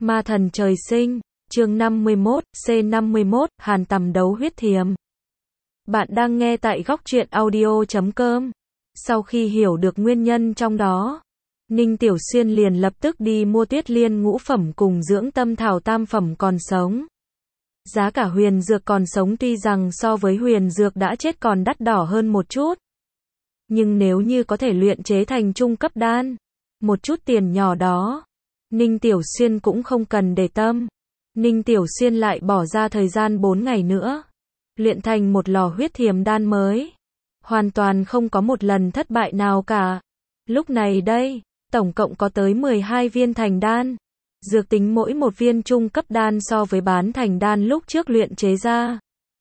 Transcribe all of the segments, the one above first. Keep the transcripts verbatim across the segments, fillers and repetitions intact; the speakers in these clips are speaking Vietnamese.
Ma thần trời sinh, chương năm mươi mốt, C năm mươi mốt, Hàn Tầm đấu huyết thiềm. Bạn đang nghe tại góc truyện audio chấm com. Sau khi hiểu được nguyên nhân trong đó, Ninh Tiểu Xuyên liền lập tức đi mua Tuyết Liên ngũ phẩm cùng dưỡng tâm thảo tam phẩm còn sống. Giá cả huyền dược còn sống tuy rằng so với huyền dược đã chết còn đắt đỏ hơn một chút. Nhưng nếu như có thể luyện chế thành trung cấp đan, một chút tiền nhỏ đó, Ninh Tiểu Xuyên cũng không cần để tâm. Ninh Tiểu Xuyên lại bỏ ra thời gian bốn ngày nữa, luyện thành một lò huyết thiềm đan mới. Hoàn toàn không có một lần thất bại nào cả. Lúc này đây, tổng cộng có tới mười hai viên thành đan. Dược tính mỗi một viên trung cấp đan so với bán thành đan lúc trước luyện chế ra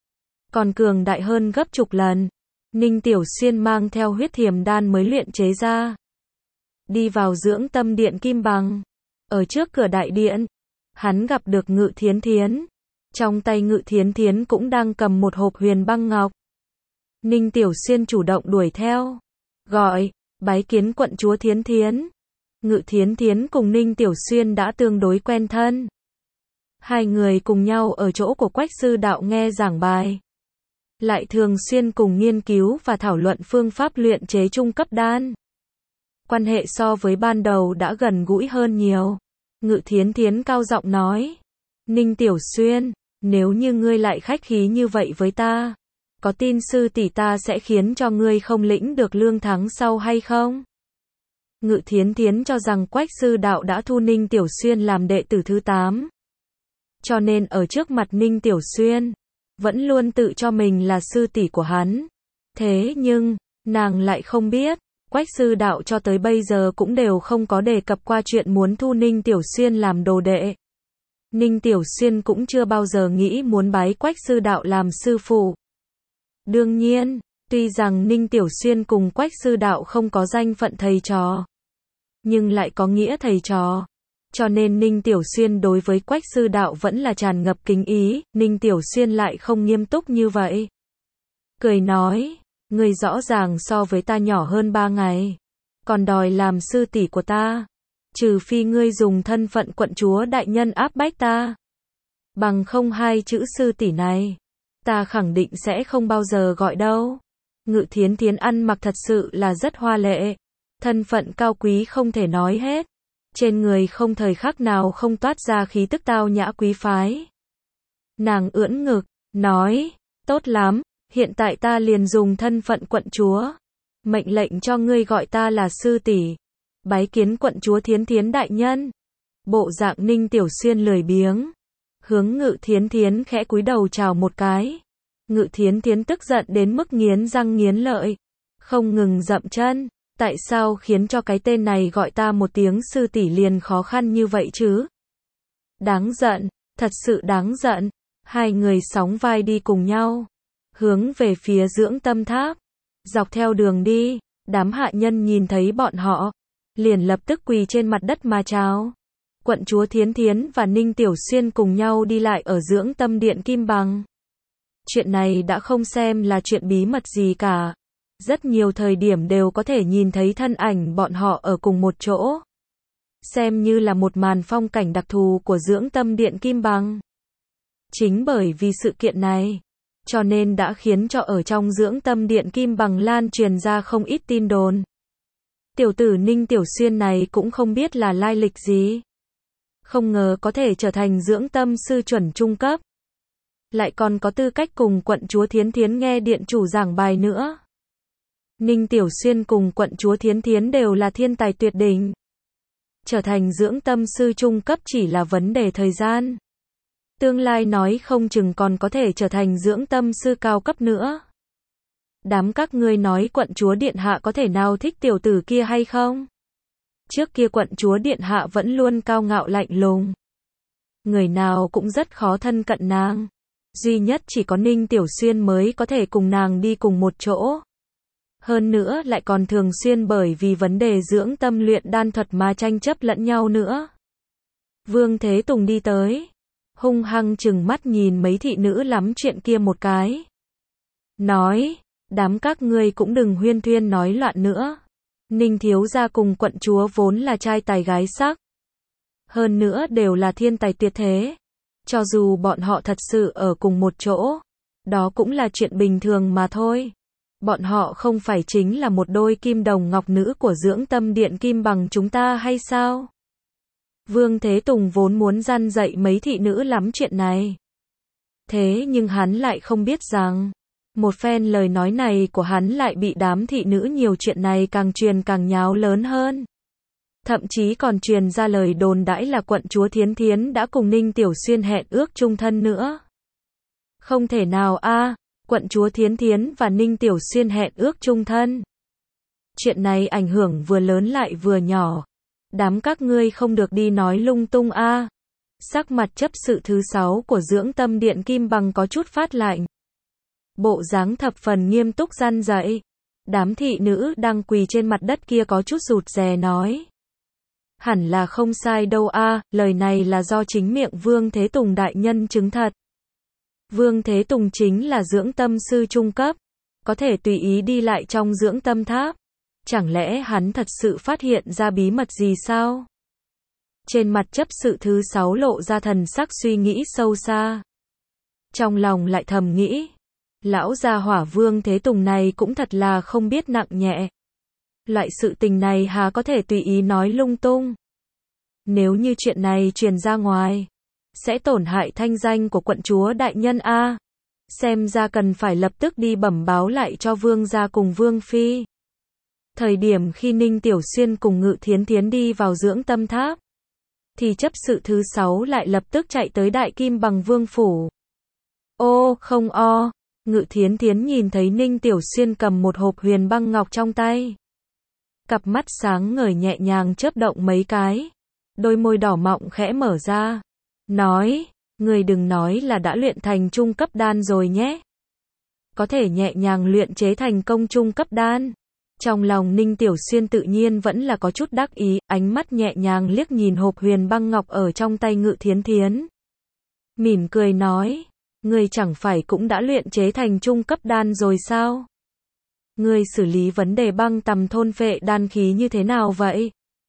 còn cường đại hơn gấp chục lần. Ninh Tiểu Xuyên mang theo huyết thiềm đan mới luyện chế ra, đi vào dưỡng tâm điện Kim Bằng. Ở trước cửa đại điện, hắn gặp được Ngự Thiến Thiến. Trong tay Ngự Thiến Thiến cũng đang cầm một hộp huyền băng ngọc. Ninh Tiểu Xuyên chủ động đuổi theo, gọi, bái kiến quận chúa Thiến Thiến. Ngự Thiến Thiến cùng Ninh Tiểu Xuyên đã tương đối quen thân. Hai người cùng nhau ở chỗ của Quách sư đạo nghe giảng bài, lại thường xuyên cùng nghiên cứu và thảo luận phương pháp luyện chế trung cấp đan. Quan hệ so với ban đầu đã gần gũi hơn nhiều. Ngự Thiến Thiến cao giọng nói, Ninh Tiểu Xuyên, nếu như ngươi lại khách khí như vậy với ta, có tin sư tỷ ta sẽ khiến cho ngươi không lĩnh được lương tháng sau hay không? Ngự Thiến Thiến cho rằng Quách sư đạo đã thu Ninh Tiểu Xuyên làm đệ tử thứ tám. Cho nên ở trước mặt Ninh Tiểu Xuyên, vẫn luôn tự cho mình là sư tỷ của hắn. Thế nhưng, nàng lại không biết, Quách sư đạo cho tới bây giờ cũng đều không có đề cập qua chuyện muốn thu Ninh Tiểu Xuyên làm đồ đệ. Ninh Tiểu Xuyên cũng chưa bao giờ nghĩ muốn bái Quách sư đạo làm sư phụ. Đương nhiên, tuy rằng Ninh Tiểu Xuyên cùng Quách sư đạo không có danh phận thầy trò, nhưng lại có nghĩa thầy trò. Cho nên Ninh Tiểu Xuyên đối với Quách sư đạo vẫn là tràn ngập kính ý. Ninh Tiểu Xuyên lại không nghiêm túc như vậy, cười nói, ngươi rõ ràng so với ta nhỏ hơn ba ngày, còn đòi làm sư tỷ của ta. Trừ phi ngươi dùng thân phận quận chúa đại nhân áp bách ta, bằng không hai chữ sư tỷ này, ta khẳng định sẽ không bao giờ gọi đâu. Ngự Thiến Thiến ăn mặc thật sự là rất hoa lệ, thân phận cao quý không thể nói hết. Trên người không thời khắc nào không toát ra khí tức tao nhã quý phái. Nàng ưỡn ngực, nói, tốt lắm, hiện tại ta liền dùng thân phận quận chúa, mệnh lệnh cho ngươi gọi ta là sư tỷ. Bái kiến quận chúa Thiến Thiến đại nhân. Bộ dạng Ninh Tiểu Xuyên lười biếng, hướng Ngự Thiến Thiến khẽ cúi đầu chào một cái. Ngự Thiến Thiến tức giận đến mức nghiến răng nghiến lợi, không ngừng dậm chân. Tại sao khiến cho cái tên này gọi ta một tiếng sư tỷ liền khó khăn như vậy chứ? Đáng giận, thật sự đáng giận. Hai người sóng vai đi cùng nhau, hướng về phía dưỡng tâm tháp. Dọc theo đường đi, đám hạ nhân nhìn thấy bọn họ, liền lập tức quỳ trên mặt đất mà chào. Quận chúa Thiến Thiến và Ninh Tiểu Xuyên cùng nhau đi lại ở dưỡng tâm điện Kim Bằng. Chuyện này đã không xem là chuyện bí mật gì cả. Rất nhiều thời điểm đều có thể nhìn thấy thân ảnh bọn họ ở cùng một chỗ. Xem như là một màn phong cảnh đặc thù của dưỡng tâm điện Kim Bằng. Chính bởi vì sự kiện này, cho nên đã khiến cho ở trong dưỡng tâm điện Kim Bằng lan truyền ra không ít tin đồn. Tiểu tử Ninh Tiểu Xuyên này cũng không biết là lai lịch gì, không ngờ có thể trở thành dưỡng tâm sư chuẩn trung cấp, lại còn có tư cách cùng quận chúa Thiến Thiến nghe điện chủ giảng bài nữa. Ninh Tiểu Xuyên cùng quận chúa Thiến Thiến đều là thiên tài tuyệt đỉnh. Trở thành dưỡng tâm sư trung cấp chỉ là vấn đề thời gian. Tương lai nói không chừng còn có thể trở thành dưỡng tâm sư cao cấp nữa. Đám các ngươi nói quận chúa điện hạ có thể nào thích tiểu tử kia hay không? Trước kia quận chúa điện hạ vẫn luôn cao ngạo lạnh lùng, người nào cũng rất khó thân cận nàng. Duy nhất chỉ có Ninh Tiểu Xuyên mới có thể cùng nàng đi cùng một chỗ. Hơn nữa lại còn thường xuyên bởi vì vấn đề dưỡng tâm luyện đan thuật mà tranh chấp lẫn nhau nữa. Vương Thế Tùng đi tới, hung hăng chừng mắt nhìn mấy thị nữ lắm chuyện kia một cái. Nói, đám các ngươi cũng đừng huyên thuyên nói loạn nữa. Ninh thiếu gia cùng quận chúa vốn là trai tài gái sắc. Hơn nữa đều là thiên tài tuyệt thế. Cho dù bọn họ thật sự ở cùng một chỗ, đó cũng là chuyện bình thường mà thôi. Bọn họ không phải chính là một đôi kim đồng ngọc nữ của dưỡng tâm điện Kim Bằng chúng ta hay sao? Vương Thế Tùng vốn muốn răn dạy mấy thị nữ lắm chuyện này. Thế nhưng hắn lại không biết rằng, một phen lời nói này của hắn lại bị đám thị nữ nhiều chuyện này càng truyền càng nháo lớn hơn. Thậm chí còn truyền ra lời đồn đãi là quận chúa Thiến Thiến đã cùng Ninh Tiểu Xuyên hẹn ước chung thân nữa. Không thể nào a, à, quận chúa Thiến Thiến và Ninh Tiểu Xuyên hẹn ước chung thân. Chuyện này ảnh hưởng vừa lớn lại vừa nhỏ. Đám các ngươi không được đi nói lung tung a. À. Sắc mặt chấp sự thứ sáu của dưỡng tâm điện Kim Bằng có chút phát lạnh. Bộ dáng thập phần nghiêm túc răn dạy. Đám thị nữ đang quỳ trên mặt đất kia có chút rụt rè nói. Hẳn là không sai đâu a, à, lời này là do chính miệng Vương Thế Tùng đại nhân chứng thật. Vương Thế Tùng chính là dưỡng tâm sư trung cấp, có thể tùy ý đi lại trong dưỡng tâm tháp. Chẳng lẽ hắn thật sự phát hiện ra bí mật gì sao? Trên mặt chấp sự thứ sáu lộ ra thần sắc suy nghĩ sâu xa. Trong lòng lại thầm nghĩ, lão gia hỏa Vương Thế Tùng này cũng thật là không biết nặng nhẹ. Loại sự tình này hà có thể tùy ý nói lung tung. Nếu như chuyện này truyền ra ngoài, sẽ tổn hại thanh danh của quận chúa đại nhân a. Xem ra cần phải lập tức đi bẩm báo lại cho Vương gia cùng Vương phi. Thời điểm khi Ninh Tiểu Xuyên cùng Ngự Thiến Thiến đi vào dưỡng tâm tháp, thì chấp sự thứ sáu lại lập tức chạy tới Đại Kim Bằng Vương phủ. Ô, không o, Ngự Thiến Thiến nhìn thấy Ninh Tiểu Xuyên cầm một hộp huyền băng ngọc trong tay. Cặp mắt sáng ngời nhẹ nhàng chớp động mấy cái, đôi môi đỏ mọng khẽ mở ra, nói, người đừng nói là đã luyện thành trung cấp đan rồi nhé. Có thể nhẹ nhàng luyện chế thành công trung cấp đan. Trong lòng Ninh Tiểu Xuyên tự nhiên vẫn là có chút đắc ý, ánh mắt nhẹ nhàng liếc nhìn hộp huyền băng ngọc ở trong tay Ngự Thiến Thiến. Mỉm cười nói, ngươi chẳng phải cũng đã luyện chế thành trung cấp đan rồi sao? Ngươi xử lý vấn đề băng tầm thôn phệ đan khí như thế nào vậy?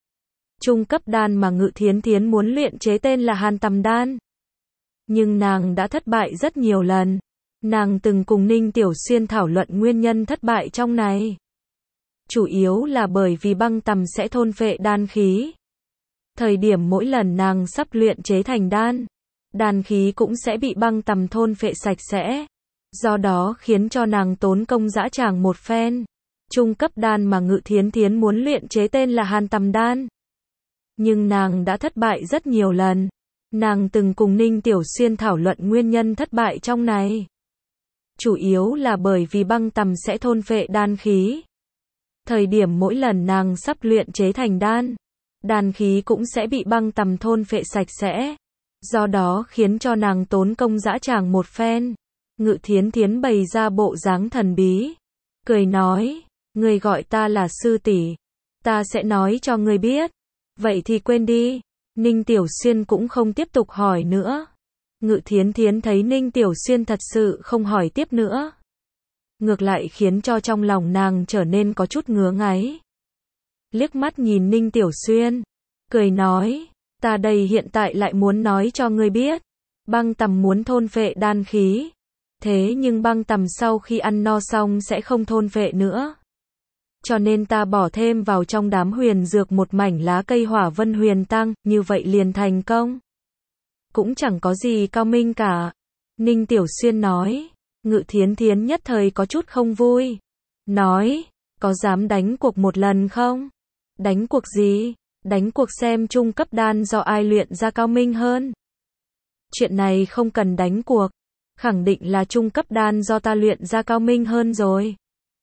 Trung cấp đan mà Ngự Thiến Thiến muốn luyện chế tên là Hàn Tầm đan. Nhưng nàng đã thất bại rất nhiều lần. Nàng từng cùng Ninh Tiểu Xuyên thảo luận nguyên nhân thất bại trong này. Chủ yếu là bởi vì băng tầm sẽ thôn phệ đan khí. Thời điểm mỗi lần nàng sắp luyện chế thành đan, đan khí cũng sẽ bị băng tầm thôn phệ sạch sẽ. Do đó khiến cho nàng tốn công dã tràng một phen. Trung cấp đan mà Ngự Thiến Thiến muốn luyện chế tên là Hàn Tầm đan. Nhưng nàng đã thất bại rất nhiều lần. Nàng từng cùng Ninh Tiểu Xuyên thảo luận nguyên nhân thất bại trong này. Chủ yếu là bởi vì băng tầm sẽ thôn phệ đan khí. Thời điểm mỗi lần nàng sắp luyện chế thành đan, đan khí cũng sẽ bị băng tầm thôn phệ sạch sẽ. Do đó khiến cho nàng tốn công dã tràng một phen. Ngự Thiến Thiến bày ra bộ dáng thần bí, cười nói, ngươi gọi ta là sư tỷ, ta sẽ nói cho ngươi biết. Vậy thì quên đi. Ninh Tiểu Xuyên cũng không tiếp tục hỏi nữa. Ngự Thiến Thiến thấy Ninh Tiểu Xuyên thật sự không hỏi tiếp nữa, ngược lại khiến cho trong lòng nàng trở nên có chút ngứa ngáy. Liếc mắt nhìn Ninh Tiểu Xuyên, cười nói, ta đây hiện tại lại muốn nói cho ngươi biết, băng tầm muốn thôn phệ đan khí. Thế nhưng băng tầm sau khi ăn no xong sẽ không thôn phệ nữa. Cho nên ta bỏ thêm vào trong đám huyền dược một mảnh lá cây hỏa vân huyền tăng, như vậy liền thành công. Cũng chẳng có gì cao minh cả. Ninh Tiểu Xuyên nói. Ngự Thiến Thiến nhất thời có chút không vui. Nói, có dám đánh cuộc một lần không? Đánh cuộc gì? Đánh cuộc xem trung cấp đan do ai luyện ra cao minh hơn. Chuyện này không cần đánh cuộc. Khẳng định là trung cấp đan do ta luyện ra cao minh hơn rồi.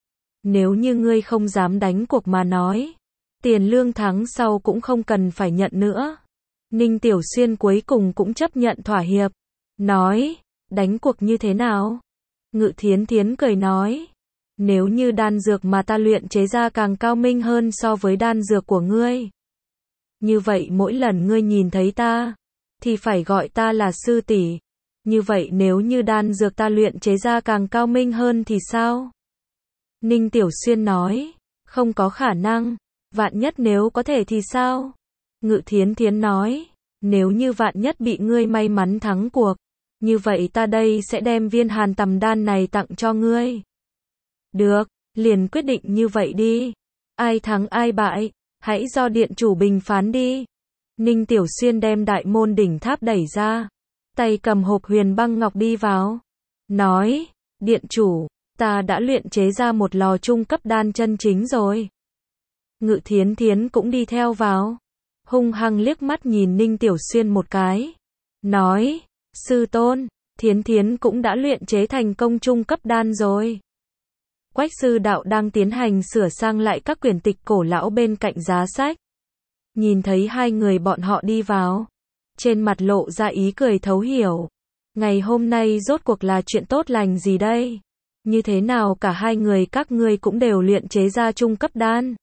Nếu như ngươi không dám đánh cuộc mà nói, tiền lương tháng sau cũng không cần phải nhận nữa. Ninh Tiểu Xuyên cuối cùng cũng chấp nhận thỏa hiệp. Nói, đánh cuộc như thế nào? Ngự Thiến Thiến cười nói, nếu như đan dược mà ta luyện chế ra càng cao minh hơn so với đan dược của ngươi, như vậy mỗi lần ngươi nhìn thấy ta, thì phải gọi ta là sư tỷ. Như vậy nếu như đan dược ta luyện chế ra càng cao minh hơn thì sao? Ninh Tiểu Xuyên nói, không có khả năng, vạn nhất nếu có thể thì sao? Ngự Thiến Thiến nói, Nếu như vạn nhất bị ngươi may mắn thắng cuộc, như vậy ta đây sẽ đem viên hàn tầm đan này tặng cho ngươi. Được, liền quyết định như vậy đi. Ai thắng ai bại, hãy do điện chủ bình phán đi. Ninh Tiểu Xuyên đem đại môn đỉnh tháp đẩy ra, tay cầm hộp huyền băng ngọc đi vào. Nói, điện chủ, ta đã luyện chế ra một lò trung cấp đan chân chính rồi. Ngự Thiến Thiến cũng đi theo vào, hung hăng liếc mắt nhìn Ninh Tiểu Xuyên một cái. Nói, sư tôn, Thiến Thiến cũng đã luyện chế thành công trung cấp đan rồi. Quách sư đạo đang tiến hành sửa sang lại các quyển tịch cổ lão bên cạnh giá sách. Nhìn thấy hai người bọn họ đi vào, trên mặt lộ ra ý cười thấu hiểu. Ngày hôm nay rốt cuộc là chuyện tốt lành gì đây? Như thế nào cả hai người các ngươi cũng đều luyện chế ra trung cấp đan?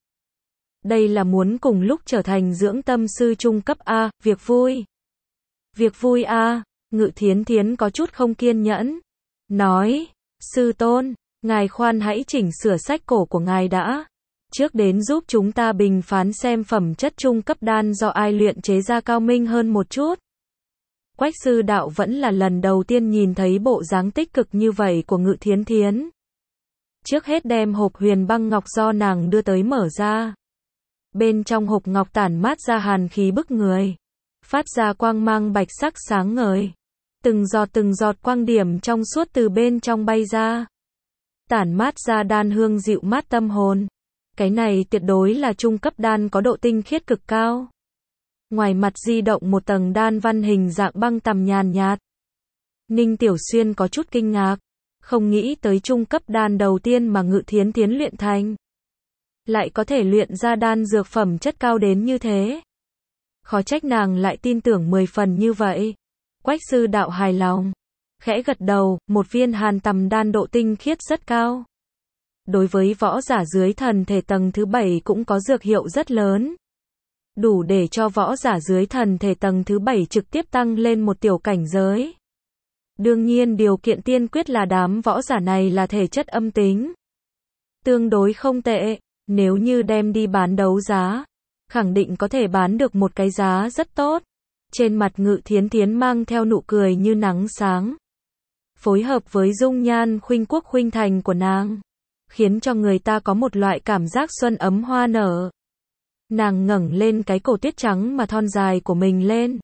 Đây là muốn cùng lúc trở thành dưỡng tâm sư trung cấp A, việc vui. Việc vui A, Ngự Thiến Thiến có chút không kiên nhẫn. Nói, sư tôn, ngài khoan hãy chỉnh sửa sách cổ của ngài đã. Trước đến giúp chúng ta bình phán xem phẩm chất trung cấp đan do ai luyện chế ra cao minh hơn một chút. Quách sư đạo vẫn là lần đầu tiên nhìn thấy bộ dáng tích cực như vậy của Ngự Thiến Thiến. Trước hết đem hộp huyền băng ngọc do nàng đưa tới mở ra. Bên trong hộp ngọc tản mát ra hàn khí bức người, phát ra quang mang bạch sắc sáng ngời. Từng giọt từng giọt quang điểm trong suốt từ bên trong bay ra, tản mát ra đan hương dịu mát tâm hồn. Cái này tuyệt đối là trung cấp đan có độ tinh khiết cực cao. Ngoài mặt di động một tầng đan văn hình dạng băng tằm nhàn nhạt. Ninh Tiểu Xuyên có chút kinh ngạc, không nghĩ tới trung cấp đan đầu tiên mà Ngự Thiến Thiến luyện thành lại có thể luyện ra đan dược phẩm chất cao đến như thế. Khó trách nàng lại tin tưởng mười phần như vậy. Quách sư đạo hài lòng, khẽ gật đầu, một viên hàn tầm đan độ tinh khiết rất cao. Đối với võ giả dưới thần thể tầng thứ bảy cũng có dược hiệu rất lớn. Đủ để cho võ giả dưới thần thể tầng thứ bảy trực tiếp tăng lên một tiểu cảnh giới. Đương nhiên điều kiện tiên quyết là đám võ giả này là thể chất âm tính. Tương đối không tệ, nếu như đem đi bán đấu giá, khẳng định có thể bán được một cái giá rất tốt. Trên mặt Ngự Thiến Thiến mang theo nụ cười như nắng sáng. Phối hợp với dung nhan khuynh quốc khuynh thành của nàng, khiến cho người ta có một loại cảm giác xuân ấm hoa nở. Nàng ngẩng lên cái cổ tuyết trắng mà thon dài của mình lên,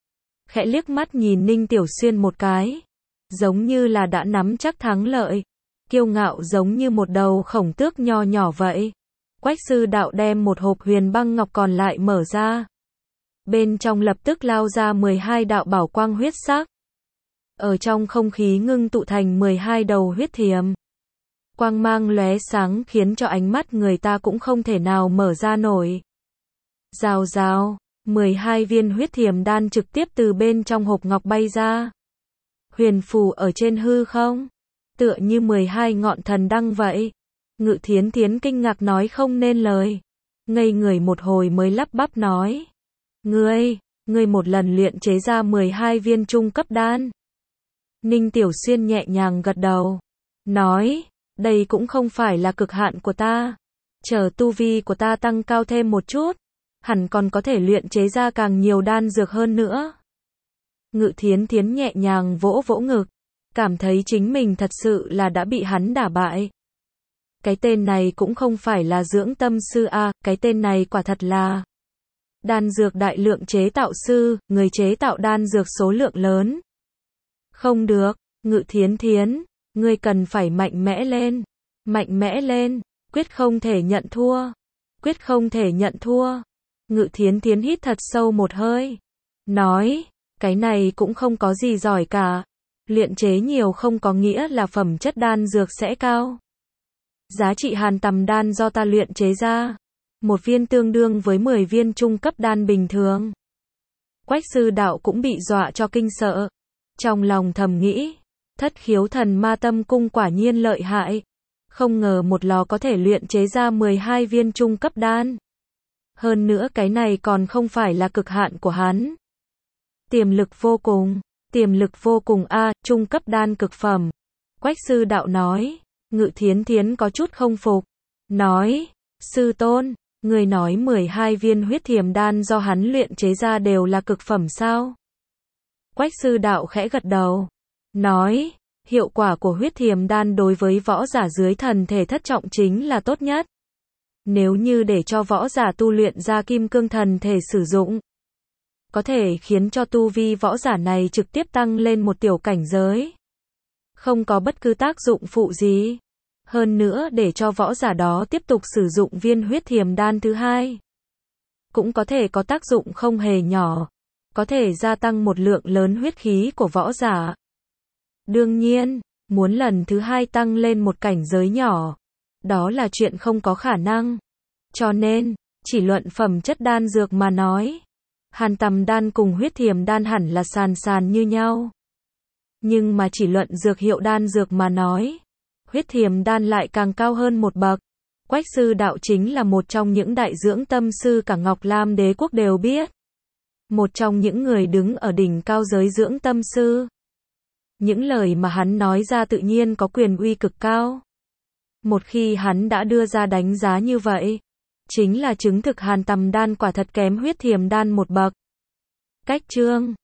khẽ liếc mắt nhìn Ninh Tiểu Xuyên một cái, giống như là đã nắm chắc thắng lợi, kiêu ngạo giống như một đầu khổng tước nho nhỏ vậy. Quách sư đạo đem một hộp huyền băng ngọc còn lại mở ra. Bên trong lập tức lao ra mười hai đạo bảo quang huyết sắc. Ở trong không khí ngưng tụ thành mười hai đầu huyết thiềm. Quang mang lóe sáng khiến cho ánh mắt người ta cũng không thể nào mở ra nổi. Rào rào, mười hai viên huyết thiềm đan trực tiếp từ bên trong hộp ngọc bay ra. Huyền phù ở trên hư không, tựa như mười hai ngọn thần đăng vậy. Ngự Thiến Thiến kinh ngạc nói không nên lời. Ngây người một hồi mới lắp bắp nói. Ngươi, ngươi một lần luyện chế ra mười hai viên trung cấp đan. Ninh Tiểu Xuyên nhẹ nhàng gật đầu. Nói, đây cũng không phải là cực hạn của ta. Chờ tu vi của ta tăng cao thêm một chút, hẳn còn có thể luyện chế ra càng nhiều đan dược hơn nữa. Ngự Thiến Thiến nhẹ nhàng vỗ vỗ ngực, cảm thấy chính mình thật sự là đã bị hắn đả bại. Cái tên này cũng không phải là dưỡng tâm sư a, cái tên này quả thật là đan dược đại lượng chế tạo sư, người chế tạo đan dược số lượng lớn. Không được, Ngự Thiến Thiến, ngươi cần phải mạnh mẽ lên, mạnh mẽ lên, quyết không thể nhận thua, quyết không thể nhận thua. Ngự Thiến Thiến hít thật sâu một hơi, nói, cái này cũng không có gì giỏi cả, luyện chế nhiều không có nghĩa là phẩm chất đan dược sẽ cao. Giá trị hàn tầm đan do ta luyện chế ra, một viên tương đương với mười viên trung cấp đan bình thường. Quách sư đạo cũng bị dọa cho kinh sợ, trong lòng thầm nghĩ, thất khiếu thần ma tâm cung quả nhiên lợi hại, không ngờ một lò có thể luyện chế ra mười hai viên trung cấp đan. Hơn nữa cái này còn không phải là cực hạn của hắn. Tiềm lực vô cùng, tiềm lực vô cùng a, trung cấp đan cực phẩm. Quách sư đạo nói. Ngự Thiến Thiến có chút không phục, nói, sư tôn, Người nói mười hai viên huyết thiềm đan do hắn luyện chế ra đều là cực phẩm sao? Quách sư đạo khẽ gật đầu. Nói, hiệu quả của huyết thiềm đan đối với võ giả dưới thần thể thất trọng chính là tốt nhất. Nếu như để cho võ giả tu luyện ra kim cương thần thể sử dụng, có thể khiến cho tu vi võ giả này trực tiếp tăng lên một tiểu cảnh giới. Không có bất cứ tác dụng phụ gì. Hơn nữa để cho võ giả đó tiếp tục sử dụng viên huyết thiềm đan thứ hai, cũng có thể có tác dụng không hề nhỏ. Có thể gia tăng một lượng lớn huyết khí của võ giả. Đương nhiên, muốn lần thứ hai tăng lên một cảnh giới nhỏ, đó là chuyện không có khả năng. Cho nên, chỉ luận phẩm chất đan dược mà nói, Hàn Tầm đan cùng huyết thiềm đan hẳn là sàn sàn như nhau. Nhưng mà chỉ luận dược hiệu đan dược mà nói, huyết thiềm đan lại càng cao hơn một bậc. Quách sư đạo chính là một trong những đại dưỡng tâm sư cả Ngọc Lam đế quốc đều biết. Một trong những người đứng ở đỉnh cao giới dưỡng tâm sư. Những lời mà hắn nói ra tự nhiên có quyền uy cực cao. Một khi hắn đã đưa ra đánh giá như vậy, chính là chứng thực Hàn Tầm đan quả thật kém huyết thiềm đan một bậc. Cách chương